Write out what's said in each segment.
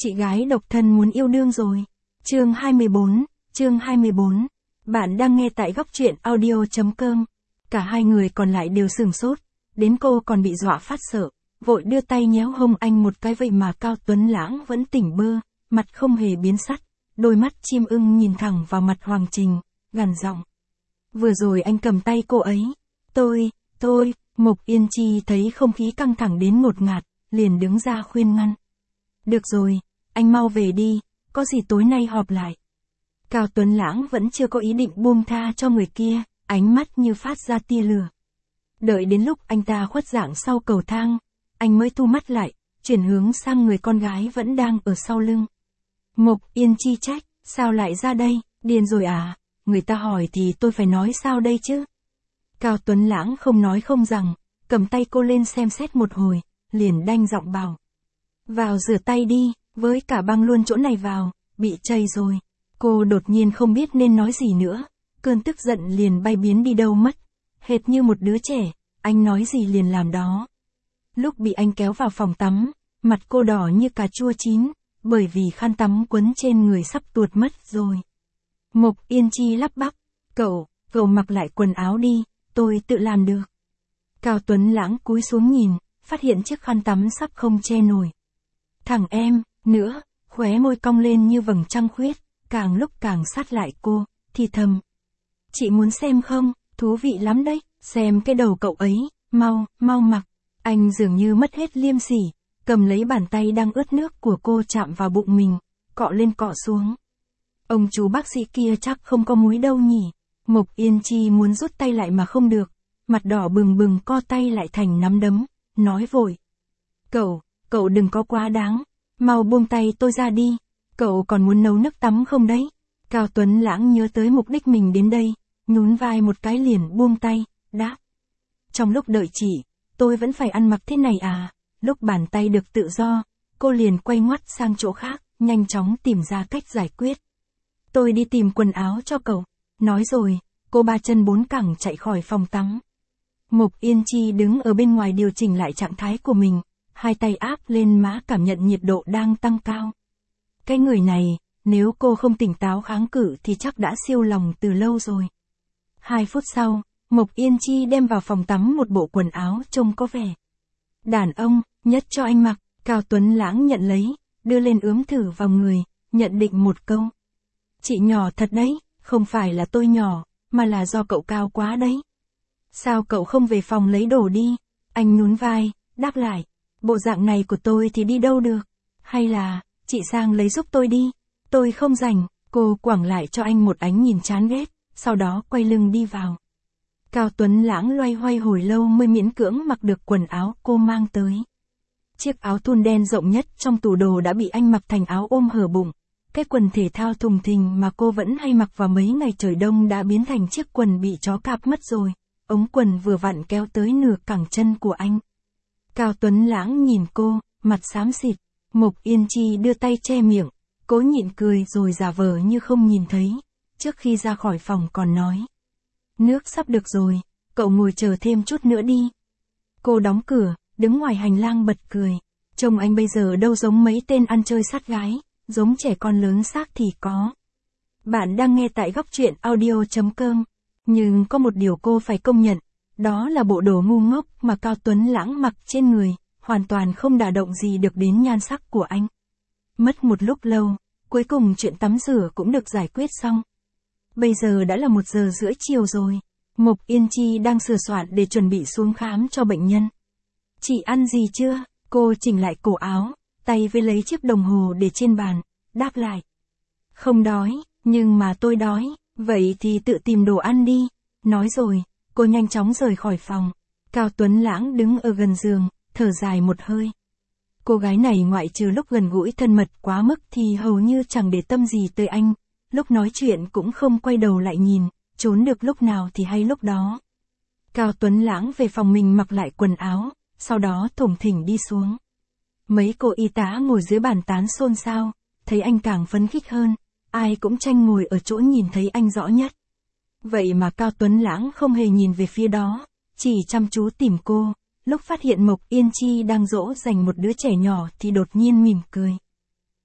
Chị gái độc thân muốn yêu đương rồi. Chương 24. Bạn đang nghe tại góc truyện audio.com. Cả hai người còn lại đều sửng sốt. Đến cô còn bị dọa phát sợ. Vội đưa tay nhéo hông anh một cái, vậy mà Cao Tuấn Lãng vẫn tỉnh bơ, mặt không hề biến sắc. Đôi mắt chim ưng nhìn thẳng vào mặt Hoàng Trình, gằn giọng. Vừa rồi anh cầm tay cô ấy. Tôi, Mộc Yên Chi thấy không khí căng thẳng đến ngột ngạt, liền đứng ra khuyên ngăn. Được rồi, anh mau về đi, có gì tối nay họp lại. Cao Tuấn Lãng vẫn chưa có ý định buông tha cho người kia, ánh mắt như phát ra tia lửa. Đợi đến lúc anh ta khuất dạng sau cầu thang, anh mới thu mắt lại, chuyển hướng sang người con gái vẫn đang ở sau lưng. Mộc Yên Chi trách, sao lại ra đây, điên rồi à, người ta hỏi thì tôi phải nói sao đây chứ. Cao Tuấn Lãng không nói không rằng, cầm tay cô lên xem xét một hồi, liền đanh giọng bảo. Vào rửa tay đi, với cả băng luôn chỗ này vào, bị chây rồi. Cô đột nhiên không biết nên nói gì nữa, cơn tức giận liền bay biến đi đâu mất. Hệt như một đứa trẻ, anh nói gì liền làm đó. Lúc bị anh kéo vào phòng tắm, mặt cô đỏ như cà chua chín, bởi vì khăn tắm quấn trên người sắp tuột mất rồi. Mộc Yên Chi lắp bắp, cậu mặc lại quần áo đi, tôi tự làm được. Cao Tuấn Lãng cúi xuống nhìn, phát hiện chiếc khăn tắm sắp không che nổi. Thằng em, nữa, khóe môi cong lên như vầng trăng khuyết, càng lúc càng sát lại cô, thì thầm. Chị muốn xem không, thú vị lắm đấy, xem cái đầu cậu ấy, mau mặc. Anh dường như mất hết liêm sỉ, cầm lấy bàn tay đang ướt nước của cô chạm vào bụng mình, cọ lên cọ xuống. Ông chú bác sĩ kia chắc không có múi đâu nhỉ. Mộc Yên Chi muốn rút tay lại mà không được, mặt đỏ bừng bừng co tay lại thành nắm đấm, nói vội. Cậu đừng có quá đáng, mau buông tay tôi ra đi, cậu còn muốn nấu nước tắm không đấy? Cao Tuấn Lãng nhớ tới mục đích mình đến đây, nhún vai một cái liền buông tay, đáp. Trong lúc đợi chị, tôi vẫn phải ăn mặc thế này à? Lúc bàn tay được tự do, cô liền quay ngoắt sang chỗ khác, nhanh chóng tìm ra cách giải quyết. Tôi đi tìm quần áo cho cậu. Nói rồi, cô ba chân bốn cẳng chạy khỏi phòng tắm. Mộc Yên Chi đứng ở bên ngoài điều chỉnh lại trạng thái của mình, hai tay áp lên má cảm nhận nhiệt độ đang tăng cao. Cái người này, nếu cô không tỉnh táo kháng cự thì chắc đã siêu lòng từ lâu rồi. 2 phút sau, Mộc Yên Chi đem vào phòng tắm một bộ quần áo trông có vẻ đàn ông, nhất cho anh mặc. Cao Tuấn Lãng nhận lấy, đưa lên ướm thử vào người, nhận định một câu. Chị nhỏ thật đấy, không phải là tôi nhỏ, mà là do cậu cao quá đấy. Sao cậu không về phòng lấy đồ đi? Anh nhún vai, đáp lại. Bộ dạng này của tôi thì đi đâu được? Hay là, chị sang lấy giúp tôi đi? Tôi không rảnh. Cô quẳng lại cho anh một ánh nhìn chán ghét, sau đó quay lưng đi vào. Cao Tuấn Lãng loay hoay hồi lâu mới miễn cưỡng mặc được quần áo cô mang tới. Chiếc áo thun đen rộng nhất trong tủ đồ đã bị anh mặc thành áo ôm hở bụng. Cái quần thể thao thùng thình mà cô vẫn hay mặc vào mấy ngày trời đông đã biến thành chiếc quần bị chó cạp mất rồi. Ống quần vừa vặn kéo tới nửa cẳng chân của anh. Cao Tuấn Lãng nhìn cô, mặt xám xịt. Mộc Yên Chi đưa tay che miệng, cố nhịn cười rồi giả vờ như không nhìn thấy. Trước khi ra khỏi phòng còn nói. Nước sắp được rồi, cậu ngồi chờ thêm chút nữa đi. Cô đóng cửa, đứng ngoài hành lang bật cười. Trông anh bây giờ đâu giống mấy tên ăn chơi sát gái, giống trẻ con lớn xác thì có. Bạn đang nghe tại góc truyện audio.com. Nhưng có một điều cô phải công nhận, đó là bộ đồ ngu ngốc mà Cao Tuấn Lãng mặc trên người, hoàn toàn không đả động gì được đến nhan sắc của anh. Mất một lúc lâu, cuối cùng chuyện tắm rửa cũng được giải quyết xong. Bây giờ đã là 1:30 chiều rồi, Mộc Yên Chi đang sửa soạn để chuẩn bị xuống khám cho bệnh nhân. Chị ăn gì chưa? Cô chỉnh lại cổ áo, tay với lấy chiếc đồng hồ để trên bàn, đáp lại. Không đói, nhưng mà tôi đói, vậy thì tự tìm đồ ăn đi. Nói rồi, cô nhanh chóng rời khỏi phòng. Cao Tuấn Lãng đứng ở gần giường, thở dài một hơi. Cô gái này ngoại trừ lúc gần gũi thân mật quá mức thì hầu như chẳng để tâm gì tới anh. Lúc nói chuyện cũng không quay đầu lại nhìn, trốn được lúc nào thì hay lúc đó. Cao Tuấn Lãng về phòng mình mặc lại quần áo, sau đó thủng thỉnh đi xuống. Mấy cô y tá ngồi dưới bàn tán xôn xao, thấy anh càng phấn khích hơn, ai cũng tranh ngồi ở chỗ nhìn thấy anh rõ nhất. Vậy mà Cao Tuấn Lãng không hề nhìn về phía đó, chỉ chăm chú tìm cô. Lúc phát hiện Mộc Yên Chi đang dỗ dành một đứa trẻ nhỏ thì đột nhiên mỉm cười.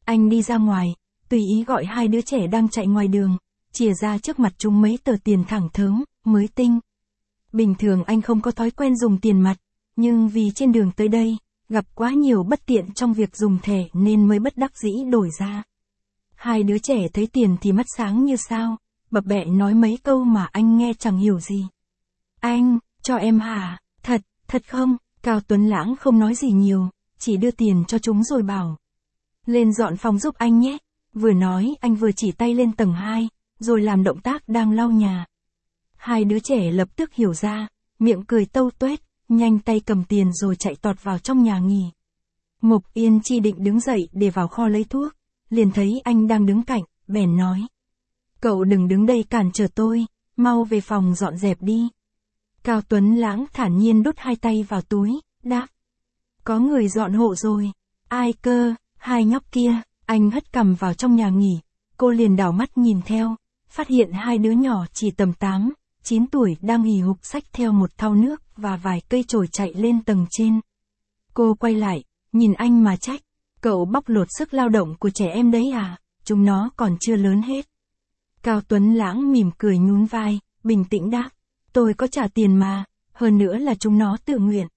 Anh đi ra ngoài, tùy ý gọi hai đứa trẻ đang chạy ngoài đường, chìa ra trước mặt chúng mấy tờ tiền thẳng thớm, mới tinh. Bình thường anh không có thói quen dùng tiền mặt, nhưng vì trên đường tới đây, gặp quá nhiều bất tiện trong việc dùng thẻ nên mới bất đắc dĩ đổi ra. Hai đứa trẻ thấy tiền thì mắt sáng như sao, bập bẹ nói mấy câu mà anh nghe chẳng hiểu gì. Anh, cho em hả? Thật không? Cao Tuấn Lãng không nói gì nhiều, chỉ đưa tiền cho chúng rồi bảo. Lên dọn phòng giúp anh nhé. Vừa nói anh vừa chỉ tay lên tầng 2, rồi làm động tác đang lau nhà. Hai đứa trẻ lập tức hiểu ra, miệng cười tâu tuét, nhanh tay cầm tiền rồi chạy tọt vào trong nhà nghỉ. Mục Yên Chi định đứng dậy để vào kho lấy thuốc, liền thấy anh đang đứng cạnh, bèn nói. Cậu đừng đứng đây cản trở tôi, mau về phòng dọn dẹp đi. Cao Tuấn Lãng thản nhiên đút hai tay vào túi, đáp. Có người dọn hộ rồi. Ai cơ? Hai nhóc kia. Anh hất cằm vào trong nhà nghỉ, cô liền đảo mắt nhìn theo, phát hiện hai đứa nhỏ chỉ tầm 8, 9 tuổi đang hì hục xách theo một thau nước và vài cây chổi chạy lên tầng trên. Cô quay lại, nhìn anh mà trách, cậu bóc lột sức lao động của trẻ em đấy à, chúng nó còn chưa lớn hết. Cao Tuấn Lãng mỉm cười nhún vai, bình tĩnh đáp, tôi có trả tiền mà, hơn nữa là chúng nó tự nguyện.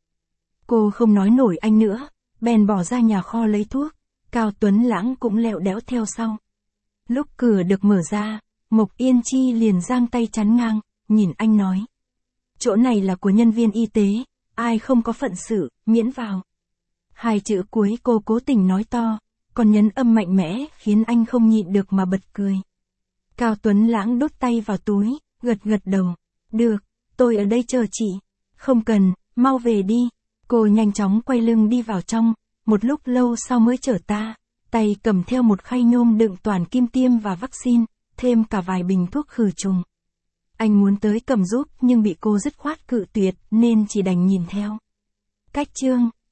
Cô không nói nổi anh nữa, bèn bỏ ra nhà kho lấy thuốc. Cao Tuấn Lãng cũng lẹo đẽo theo sau. Lúc cửa được mở ra, Mục Yên Chi liền giang tay chắn ngang, nhìn anh nói. Chỗ này là của nhân viên y tế, ai không có phận sự, miễn vào. Hai chữ cuối cô cố tình nói to, còn nhấn âm mạnh mẽ khiến anh không nhịn được mà bật cười. Cao Tuấn Lãng đút tay vào túi, gật đầu. Được, tôi ở đây chờ chị. Không cần, mau về đi. Cô nhanh chóng quay lưng đi vào trong. Một lúc lâu sau mới trở ta, tay cầm theo một khay nhôm đựng toàn kim tiêm và vaccine, thêm cả vài bình thuốc khử trùng. Anh muốn tới cầm giúp nhưng bị cô dứt khoát cự tuyệt nên chỉ đành nhìn theo. Cách chương